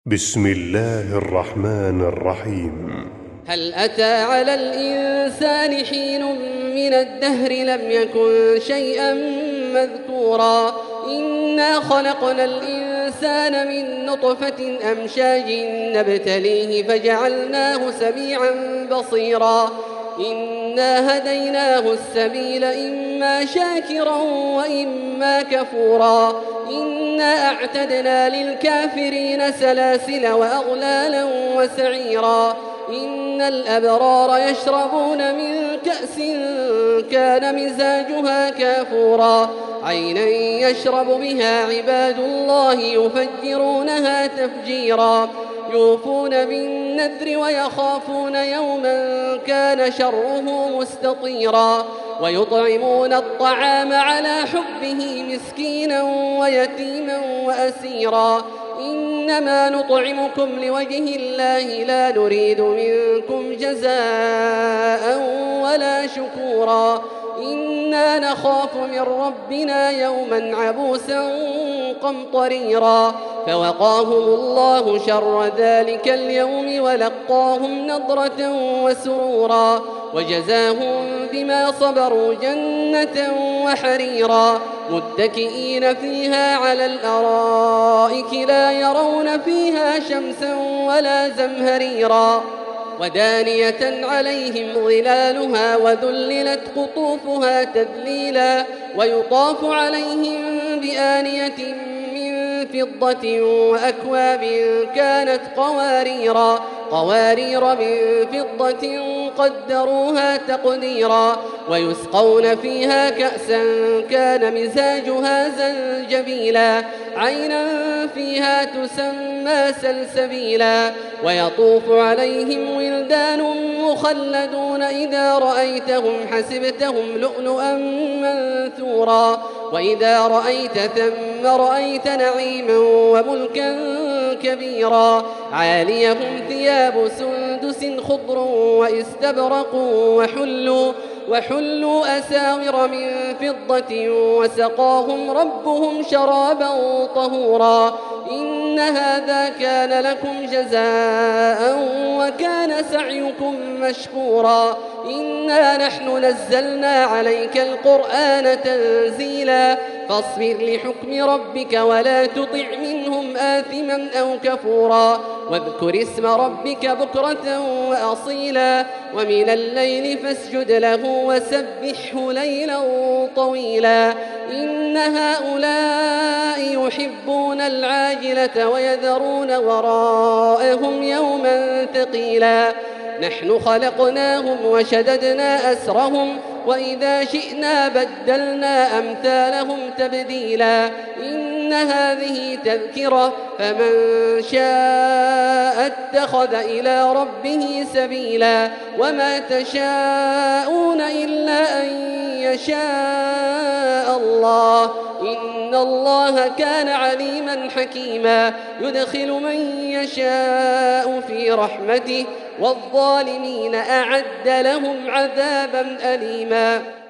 بسم الله الرحمن الرحيم. هل أتى على الإنسان حين من الدهر لم يكن شيئا مذكورا إنا خلقنا الإنسان من نطفة أمشاج نبتليه فجعلناه سميعا بصيرا إنا هديناه السبيل إما شاكرا وإما كفورا إنا أعتدنا للكافرين سلاسل وأغلالا وسعيرا إن الأبرار يشربون من كأس كان مزاجها كافورا عينا يشرب بها عباد الله يفجرونها تفجيرا يوفون بالنذر ويخافون يوما كان شره مستطيرا ويطعمون الطعام على حبه مسكينا ويتيما وأسيرا إنما نطعمكم لوجه الله لا نريد منكم جزاء ولا شكورا إنا نخاف من ربنا يوما عبوسا قمطريرا فوقاهم الله شر ذلك اليوم ولقاهم نضرة وسرورا وجزاهم بما صبروا جنة وحريرا متكئين فيها على الأرائك لا يرون فيها شمسا ولا زمهريرا ودانية عليهم ظلالها وذللت قطوفها تذليلا ويطاف عليهم بآنية من فضة وأكواب كانت قوارير من فضة قدروها تقديرا ويسقون فيها كأسا كان مزاجها زنجبيلا عينا فيها تسمى سلسبيلا ويطوف عليهم ولدان مخلدون إذا رأيتهم حسبتهم لؤلؤا منثورا وإذا رأيت ثم رأيت نعيما وملكا كبيرا عاليهم ثياب سندس خضر واستبرق وحلوا أساور من فضة وسقاهم ربهم شرابا طهورا إن هذا كان لكم جزاء وكان سعيكم مشكورا إنا نحن نزلنا عليك القرآن تنزيلا فاصبر لحكم ربك ولا تطع منهم آثما أو كفورا واذكر اسم ربك بكرة وأصيلا ومن الليل فاسجد له وسبحه ليلا طويلا إن هؤلاء يحبون العاجلة ويذرون وراءهم يوما ثقيلا نحن خلقناهم وشددنا أسرهم وإذا شئنا بدلنا أمثالهم تبديلا إن هذه تذكرة فمن شاء اتخذ إلى ربه سبيلا وما تشاءون إلا أن يشاء الله إن الله كان عليما حكيما يدخل من يشاء في رحمته والظالمين أعد لهم عذابا أليما